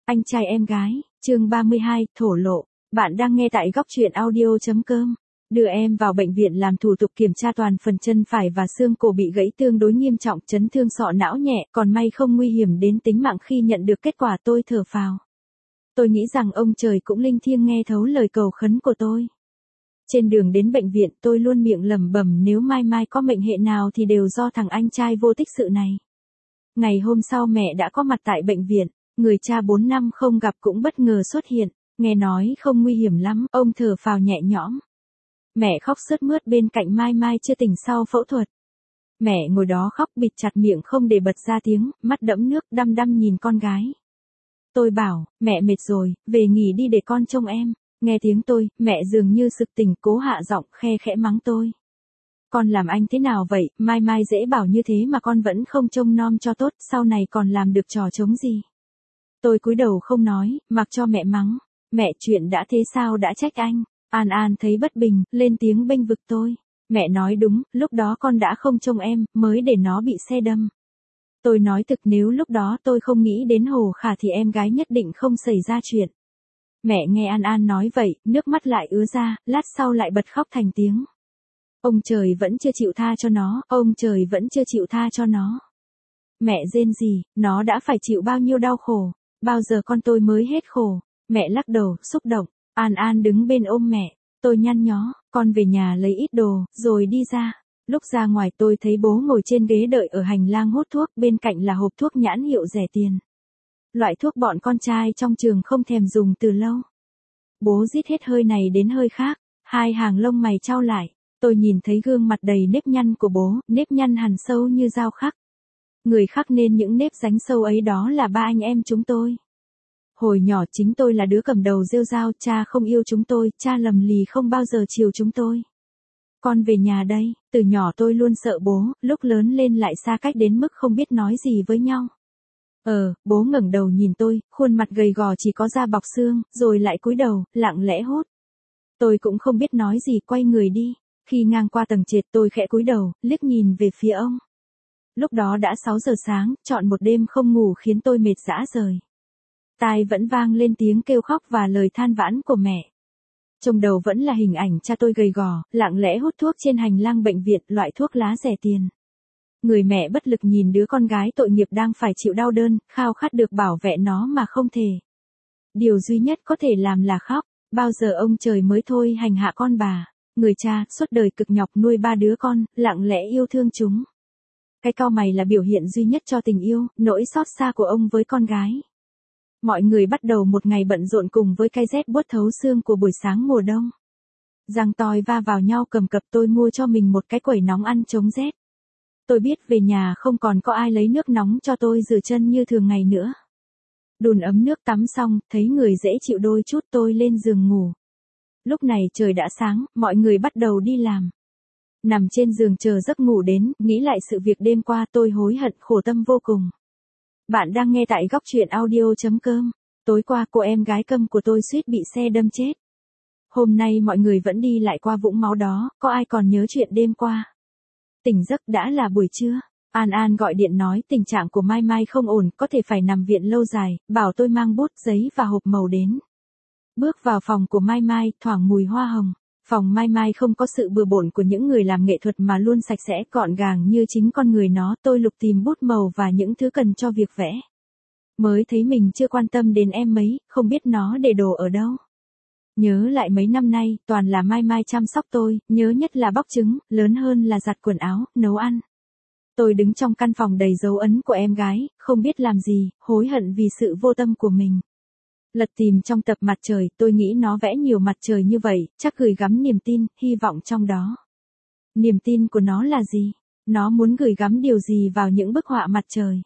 Anh trai em gái, chương 32, thổ lộ. Bạn đang nghe tại góc truyện audio.com. Đưa em vào bệnh viện làm thủ tục kiểm tra toàn phần chân phải và xương cổ bị gãy tương đối nghiêm trọng, chấn thương sọ não nhẹ, còn may không nguy hiểm đến tính mạng. Khi nhận được kết quả tôi thở phào. Tôi nghĩ rằng ông trời cũng linh thiêng nghe thấu lời cầu khấn của tôi. Trên đường đến bệnh viện tôi luôn miệng lẩm bẩm nếu mai mai có mệnh hệ nào thì đều do thằng anh trai vô tích sự này. Ngày hôm sau mẹ đã có mặt tại bệnh viện, người cha 4 năm không gặp cũng bất ngờ xuất hiện, nghe nói không nguy hiểm lắm, ông thở phào nhẹ nhõm. Mẹ khóc sướt mướt bên cạnh Mai Mai chưa tỉnh sau phẫu thuật. Mẹ ngồi đó khóc bịt chặt miệng không để bật ra tiếng, mắt đẫm nước đăm đăm nhìn con gái. Tôi bảo, mẹ mệt rồi, về nghỉ đi để con trông em. Nghe tiếng tôi, mẹ dường như sực tỉnh cố hạ giọng khe khẽ mắng tôi. Con làm anh thế nào vậy, Mai Mai dễ bảo như thế mà con vẫn không trông nom cho tốt, sau này còn làm được trò trống gì. Tôi cúi đầu không nói, mặc cho mẹ mắng. Mẹ chuyện đã thế sao đã trách anh. An An thấy bất bình, lên tiếng bênh vực tôi. Mẹ nói đúng, lúc đó con đã không trông em, mới để nó bị xe đâm. Tôi nói thực nếu lúc đó tôi không nghĩ đến Hồ Khả thì em gái nhất định không xảy ra chuyện. Mẹ nghe An An nói vậy, nước mắt lại ứa ra, lát sau lại bật khóc thành tiếng. Ông trời vẫn chưa chịu tha cho nó, ông trời vẫn chưa chịu tha cho nó. Mẹ rên gì, nó đã phải chịu bao nhiêu đau khổ, bao giờ con tôi mới hết khổ. Mẹ lắc đầu, xúc động. An An đứng bên ôm mẹ, tôi nhăn nhó, con về nhà lấy ít đồ, rồi đi ra. Lúc ra ngoài tôi thấy bố ngồi trên ghế đợi ở hành lang hút thuốc, bên cạnh là hộp thuốc nhãn hiệu rẻ tiền. Loại thuốc bọn con trai trong trường không thèm dùng từ lâu. Bố rít hết hơi này đến hơi khác, hai hàng lông mày chau lại. Tôi nhìn thấy gương mặt đầy nếp nhăn của bố, nếp nhăn hằn sâu như dao khắc. Người khắc nên những nếp rãnh sâu ấy đó là ba anh em chúng tôi. Hồi nhỏ chính tôi là đứa cầm đầu rêu rao, cha không yêu chúng tôi, cha lầm lì không bao giờ chiều chúng tôi. Con về nhà đây, từ nhỏ tôi luôn sợ bố, lúc lớn lên lại xa cách đến mức không biết nói gì với nhau. Bố ngẩng đầu nhìn tôi, khuôn mặt gầy gò chỉ có da bọc xương, rồi lại cúi đầu, lặng lẽ hút. Tôi cũng không biết nói gì, quay người đi. Khi ngang qua tầng trệt tôi khẽ cúi đầu, liếc nhìn về phía ông. Lúc đó đã 6 giờ sáng, trọn một đêm không ngủ khiến tôi mệt rã rời. Tai vẫn vang lên tiếng kêu khóc và lời than vãn của mẹ. Trong đầu vẫn là hình ảnh cha tôi gầy gò, lặng lẽ hút thuốc trên hành lang bệnh viện, loại thuốc lá rẻ tiền. Người mẹ bất lực nhìn đứa con gái tội nghiệp đang phải chịu đau đớn, khao khát được bảo vệ nó mà không thể. Điều duy nhất có thể làm là khóc, bao giờ ông trời mới thôi hành hạ con bà. Người cha, suốt đời cực nhọc nuôi 3 đứa con, lặng lẽ yêu thương chúng. Cái cau mày là biểu hiện duy nhất cho tình yêu, nỗi xót xa của ông với con gái. Mọi người bắt đầu một ngày bận rộn cùng với cái rét buốt thấu xương của buổi sáng mùa đông. Răng toi va vào nhau cầm cập tôi mua cho mình một cái quẩy nóng ăn chống rét. Tôi biết về nhà không còn có ai lấy nước nóng cho tôi rửa chân như thường ngày nữa. Đun ấm nước tắm xong, thấy người dễ chịu đôi chút tôi lên giường ngủ. Lúc này trời đã sáng, mọi người bắt đầu đi làm. Nằm trên giường chờ giấc ngủ đến, nghĩ lại sự việc đêm qua tôi hối hận khổ tâm vô cùng. Bạn đang nghe tại góc truyện audio.com. Tối qua cô em gái câm của tôi suýt bị xe đâm chết. Hôm nay mọi người vẫn đi lại qua vũng máu đó, có ai còn nhớ chuyện đêm qua? Tỉnh giấc đã là buổi trưa. An An gọi điện nói tình trạng của Mai Mai không ổn, có thể phải nằm viện lâu dài, bảo tôi mang bút, giấy và hộp màu đến. Bước vào phòng của Mai Mai, thoảng mùi hoa hồng. Phòng Mai Mai không có sự bừa bộn của những người làm nghệ thuật mà luôn sạch sẽ gọn gàng như chính con người nó. Tôi lục tìm bút màu và những thứ cần cho việc vẽ. Mới thấy mình chưa quan tâm đến em mấy, không biết nó để đồ ở đâu. Nhớ lại mấy năm nay, toàn là Mai Mai chăm sóc tôi, nhớ nhất là bóc trứng, lớn hơn là giặt quần áo, nấu ăn. Tôi đứng trong căn phòng đầy dấu ấn của em gái, không biết làm gì, hối hận vì sự vô tâm của mình. Lật tìm trong tập mặt trời, tôi nghĩ nó vẽ nhiều mặt trời như vậy, chắc gửi gắm niềm tin, hy vọng trong đó. Niềm tin của nó là gì? Nó muốn gửi gắm điều gì vào những bức họa mặt trời?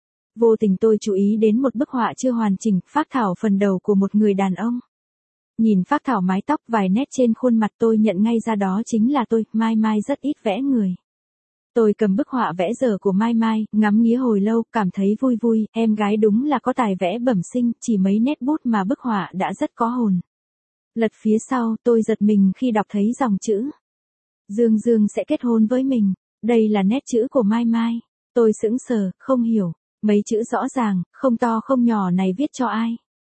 Vô tình tôi chú ý đến một bức họa chưa hoàn chỉnh, phác thảo phần đầu của một người đàn ông. Nhìn phác thảo mái tóc vài nét trên khuôn mặt tôi nhận ngay ra đó chính là tôi, Mai Mai rất ít vẽ người. Tôi cầm bức họa vẽ dở của Mai Mai, ngắm nghía hồi lâu, cảm thấy vui vui, em gái đúng là có tài vẽ bẩm sinh, chỉ mấy nét bút mà bức họa đã rất có hồn. Lật phía sau, tôi giật mình khi đọc thấy dòng chữ. Dương Dương sẽ kết hôn với mình, đây là nét chữ của Mai Mai. Tôi sững sờ, không hiểu, mấy chữ rõ ràng, không to không nhỏ này viết cho ai.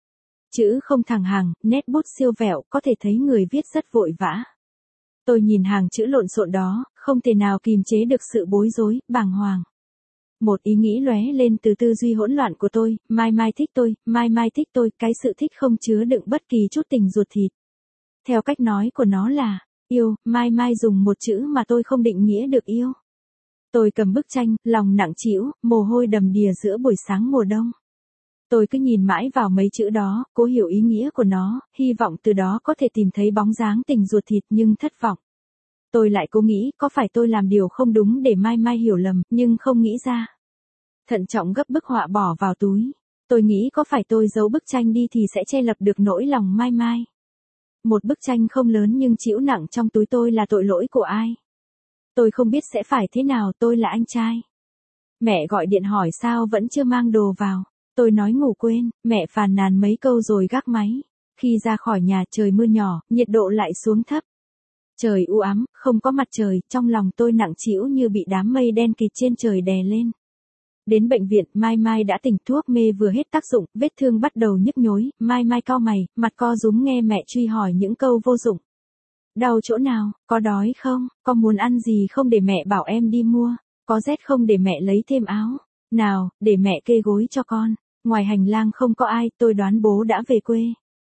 chữ không thẳng hàng, nét bút siêu vẹo, có thể thấy người viết rất vội vã. Tôi nhìn hàng chữ lộn xộn đó, không thể nào kìm chế được sự bối rối, bàng hoàng. Một ý nghĩ lóe lên từ tư duy hỗn loạn của tôi, Mai Mai thích tôi, Mai Mai thích tôi, cái sự thích không chứa đựng bất kỳ chút tình ruột thịt. Theo cách nói của nó là, yêu, Mai Mai dùng một chữ mà tôi không định nghĩa được yêu. Tôi cầm bức tranh, lòng nặng trĩu, mồ hôi đầm đìa giữa buổi sáng mùa đông. Tôi cứ nhìn mãi vào mấy chữ đó, cố hiểu ý nghĩa của nó, hy vọng từ đó có thể tìm thấy bóng dáng tình ruột thịt nhưng thất vọng. Tôi lại cố nghĩ có phải tôi làm điều không đúng để Mai Mai hiểu lầm, nhưng không nghĩ ra. Thận trọng gấp bức họa bỏ vào túi. Tôi nghĩ có phải tôi giấu bức tranh đi thì sẽ che lập được nỗi lòng Mai Mai. Một bức tranh không lớn nhưng trĩu nặng trong túi tôi là tội lỗi của ai? Tôi không biết sẽ phải thế nào, tôi là anh trai. Mẹ gọi điện hỏi sao vẫn chưa mang đồ vào. Tôi nói ngủ quên, mẹ phàn nàn mấy câu rồi gác máy. Khi ra khỏi nhà trời mưa nhỏ, nhiệt độ lại xuống thấp. Trời u ám, không có mặt trời, trong lòng tôi nặng trĩu như bị đám mây đen kịt trên trời đè lên. Đến bệnh viện, Mai Mai đã tỉnh, thuốc mê vừa hết tác dụng, vết thương bắt đầu nhức nhối, Mai Mai cau mày, mặt co rúm nghe mẹ truy hỏi những câu vô dụng. Đau chỗ nào, có đói không, có muốn ăn gì không để mẹ bảo em đi mua, có rét không để mẹ lấy thêm áo, nào, để mẹ kê gối cho con. Ngoài hành lang không có ai, tôi đoán bố đã về quê.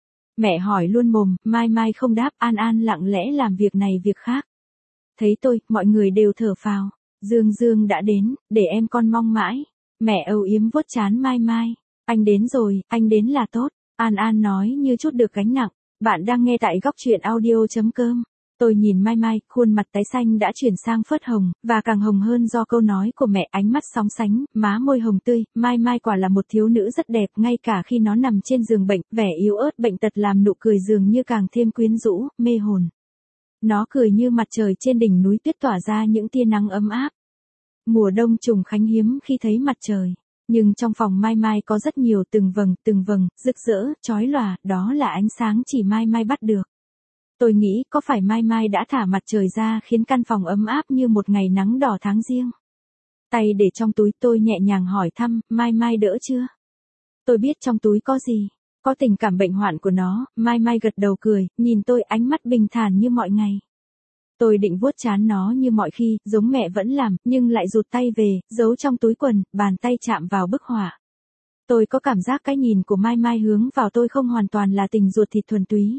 Mẹ hỏi luôn mồm, Mai Mai không đáp, An An lặng lẽ làm việc này việc khác. Thấy tôi, mọi người đều thở phào. Dương Dương đã đến, để em con mong mãi. Mẹ âu yếm vuốt trán Mai Mai. Anh đến rồi, anh đến là tốt. An An nói như chút được gánh nặng. Bạn đang nghe tại góc truyện audio.com. Tôi nhìn Mai Mai, khuôn mặt tái xanh đã chuyển sang phớt hồng, và càng hồng hơn do câu nói của mẹ, ánh mắt sóng sánh, má môi hồng tươi. Mai Mai quả là một thiếu nữ rất đẹp, ngay cả khi nó nằm trên giường bệnh, vẻ yếu ớt bệnh tật làm nụ cười dường như càng thêm quyến rũ, mê hồn. Nó cười như mặt trời trên đỉnh núi tuyết tỏa ra những tia nắng ấm áp. Mùa đông trùng khánh hiếm khi thấy mặt trời, nhưng trong phòng Mai Mai có rất nhiều từng vầng, rực rỡ, chói lòa, đó là ánh sáng chỉ Mai Mai bắt được. Tôi nghĩ có phải Mai Mai đã thả mặt trời ra khiến căn phòng ấm áp như một ngày nắng đỏ tháng giêng. Tay để trong túi, tôi nhẹ nhàng hỏi thăm, Mai Mai đỡ chưa? Tôi biết trong túi có gì, có tình cảm bệnh hoạn của nó. Mai Mai gật đầu cười, nhìn tôi ánh mắt bình thản như mọi ngày. Tôi định vuốt trán nó như mọi khi, giống mẹ vẫn làm, nhưng lại rụt tay về, giấu trong túi quần, bàn tay chạm vào bức họa. Tôi có cảm giác cái nhìn của Mai Mai hướng vào tôi không hoàn toàn là tình ruột thịt thuần túy.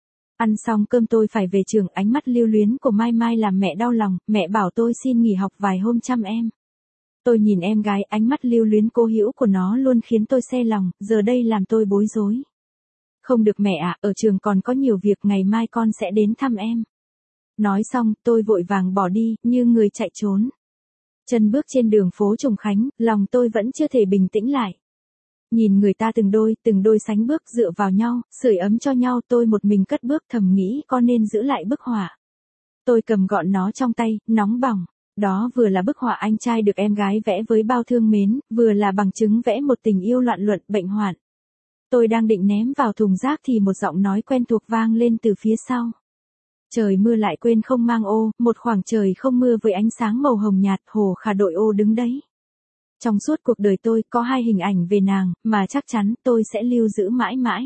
Ăn xong cơm tôi phải về trường, ánh mắt lưu luyến của Mai Mai làm mẹ đau lòng, mẹ bảo tôi xin nghỉ học vài hôm chăm em. Tôi nhìn em gái, ánh mắt lưu luyến cố hữu của nó luôn khiến tôi xe lòng, giờ đây làm tôi bối rối. Không được mẹ ạ, ở trường còn có nhiều việc, ngày mai con sẽ đến thăm em. Nói xong, tôi vội vàng bỏ đi, như người chạy trốn. Chân bước trên đường phố Trùng Khánh, lòng tôi vẫn chưa thể bình tĩnh lại. Nhìn người ta từng đôi sánh bước dựa vào nhau, sưởi ấm cho nhau, tôi một mình cất bước thầm nghĩ con nên giữ lại bức họa. Tôi cầm gọn nó trong tay, nóng bỏng. Đó vừa là bức họa anh trai được em gái vẽ với bao thương mến, vừa là bằng chứng vẽ một tình yêu loạn luận, bệnh hoạn. Tôi đang định ném vào thùng rác thì một giọng nói quen thuộc vang lên từ phía sau. Trời mưa lại quên không mang ô, một khoảng trời không mưa với ánh sáng màu hồng nhạt, Hồ Khả đội ô đứng đấy. Trong suốt cuộc đời tôi có hai hình ảnh về nàng, mà chắc chắn tôi sẽ lưu giữ mãi mãi.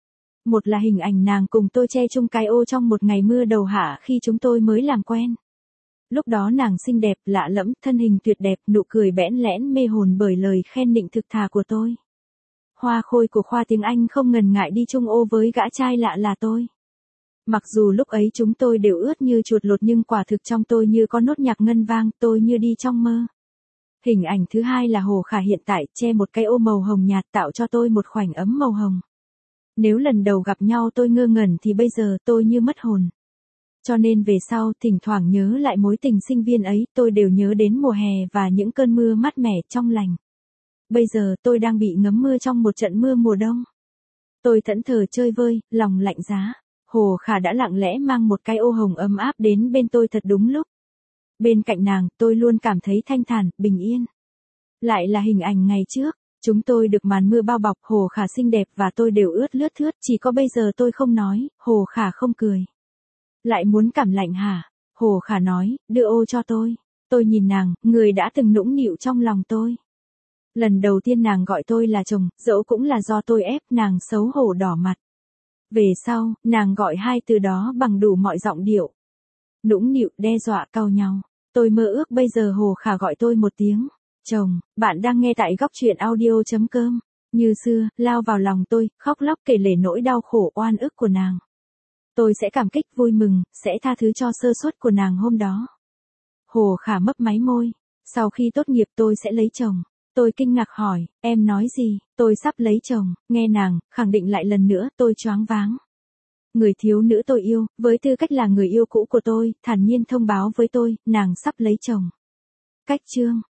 Một là hình ảnh nàng cùng tôi che chung cái ô trong một ngày mưa đầu hạ khi chúng tôi mới làm quen. Lúc đó nàng xinh đẹp, lạ lẫm, thân hình tuyệt đẹp, nụ cười bẽn lẽn mê hồn bởi lời khen nịnh thực thà của tôi. Hoa khôi của khoa tiếng Anh không ngần ngại đi chung ô với gã trai lạ là tôi. Mặc dù lúc ấy chúng tôi đều ướt như chuột lột nhưng quả thực trong tôi như có nốt nhạc ngân vang, tôi như đi trong mơ. Hình ảnh thứ hai là Hồ Khả hiện tại, che một cái ô màu hồng nhạt tạo cho tôi một khoảnh ấm màu hồng. Nếu lần đầu gặp nhau tôi ngơ ngẩn thì bây giờ tôi như mất hồn. Cho nên về sau, thỉnh thoảng nhớ lại mối tình sinh viên ấy, tôi đều nhớ đến mùa hè và những cơn mưa mát mẻ trong lành. Bây giờ tôi đang bị ngấm mưa trong một trận mưa mùa đông. Tôi thẫn thờ chơi vơi, lòng lạnh giá. Hồ Khả đã lặng lẽ mang một cái ô hồng ấm áp đến bên tôi thật đúng lúc. Bên cạnh nàng, tôi luôn cảm thấy thanh thản, bình yên. Lại là hình ảnh ngày trước, chúng tôi được màn mưa bao bọc, Hồ Khả xinh đẹp và tôi đều ướt lướt thướt, chỉ có bây giờ tôi không nói, Hồ Khả không cười. Lại muốn cảm lạnh hả? Hồ Khả nói, đưa ô cho tôi. Tôi nhìn nàng, người đã từng nũng nịu trong lòng tôi. Lần đầu tiên nàng gọi tôi là chồng, dẫu cũng là do tôi ép nàng xấu hổ đỏ mặt. Về sau, nàng gọi hai từ đó bằng đủ mọi giọng điệu. Nũng nịu, đe dọa, cau nhau. Tôi mơ ước bây giờ Hồ Khả gọi tôi một tiếng chồng. Bạn đang nghe tại góc truyện audio.com. Như xưa, lao vào lòng tôi, khóc lóc kể lể nỗi đau khổ oan ức của nàng. Tôi sẽ cảm kích vui mừng, sẽ tha thứ cho sơ suất của nàng hôm đó. Hồ Khả mấp máy môi. Sau khi tốt nghiệp tôi sẽ lấy chồng. Tôi kinh ngạc hỏi, em nói gì, tôi sắp lấy chồng, nghe nàng, khẳng định lại lần nữa, tôi choáng váng. Người thiếu nữ tôi yêu, với tư cách là người yêu cũ của tôi, thản nhiên thông báo với tôi, nàng sắp lấy chồng. Cách chương.